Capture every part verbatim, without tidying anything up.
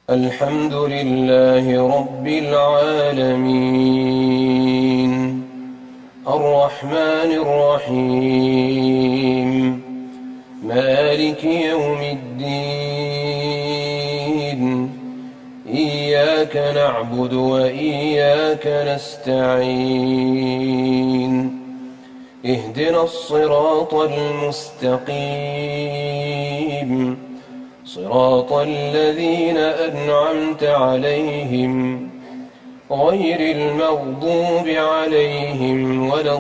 الحمد لله رب العالمين الرحمن الرحيم مالك يوم الدين إياك نعبد وإياك نستعين اهدنا الصراط المستقيم صراط الذين أنعمت عليهم غير المغضوب عليهم ولا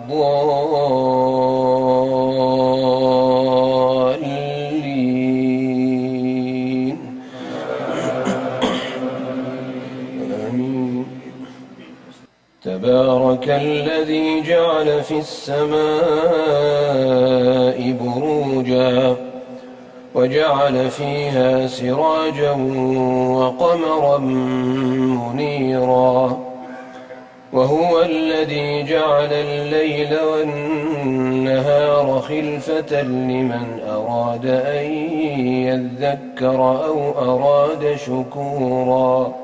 الضالين آمين. تبارك الذي جعل في السماء بروجا وجعل فيها سراجا وقمرا منيرا وهو الذي جعل الليل والنهار خلفة لمن أراد أن يذكر أو أراد شكورا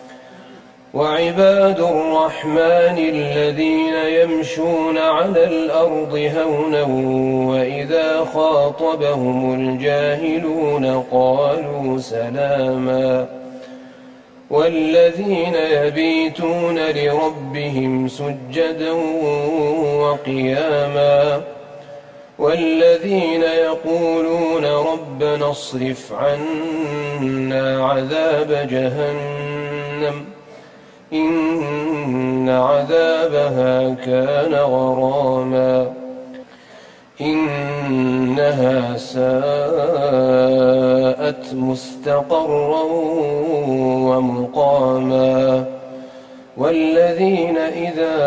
وعباد الرحمن الذين يمشون على الأرض هونا وإذا خاطبهم الجاهلون قالوا سلاما والذين يبيتون لربهم سجدا وقياما والذين يقولون ربنا اصرف عنا عذاب جهنم إن عذابها كان غراما إنها ساءت مستقرا ومقاما والذين إذا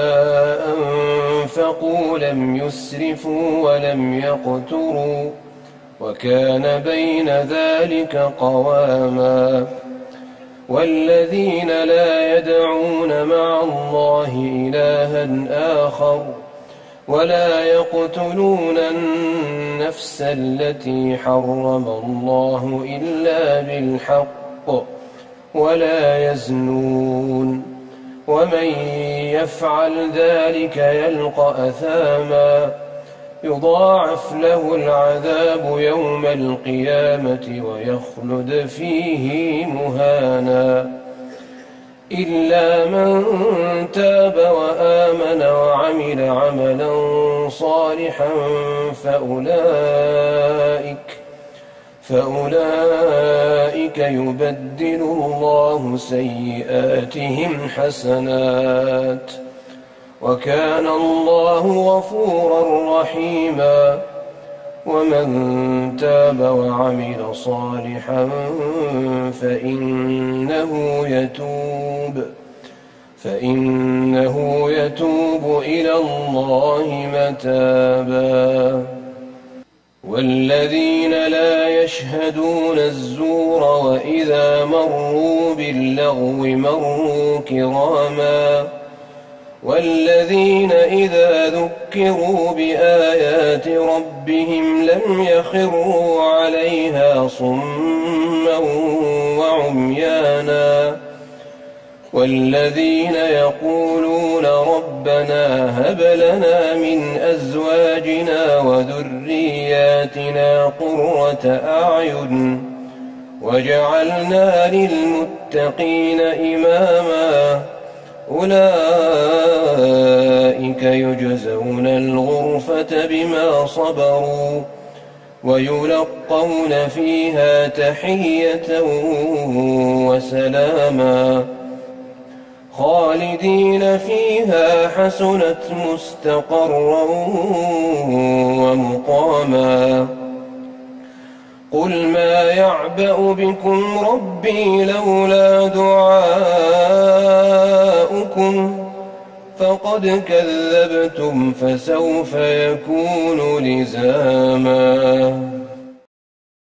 أنفقوا لم يسرفوا ولم يقتروا وكان بين ذلك قواما والذين لا يدعون مع الله إلها آخر ولا يقتلون النفس التي حرم الله إلا بالحق ولا يزنون ومن يفعل ذلك يلقى أثاما يضاعف له العذاب يوم القيامة ويخلد فيه مهانا إلا من تاب وآمن وعمل عملا صالحا فأولئك فأولئك يبدل الله سيئاتهم حسنات وكان الله غفورا رحيما ومن تاب وعمل صالحا فإنه يتوب فإنه يتوب إلى الله متابا والذين لا يشهدون الزور وإذا مروا باللغو مروا كراما والذين إذا ذكروا بآيات ربهم لم يخروا عليها صما وعميانا والذين يقولون ربنا هب لنا من أزواجنا وذرياتنا قرة أعين وجعلنا للمتقين إماما أولئك يجزون الغرفة بما صبروا ويلقون فيها تحية وسلاما خالدين فيها حسنت مستقرا ومقاما قل ما يعبأ بكم ربي لولا دعاؤكم فقد كذبتم فسوف يكون لزاما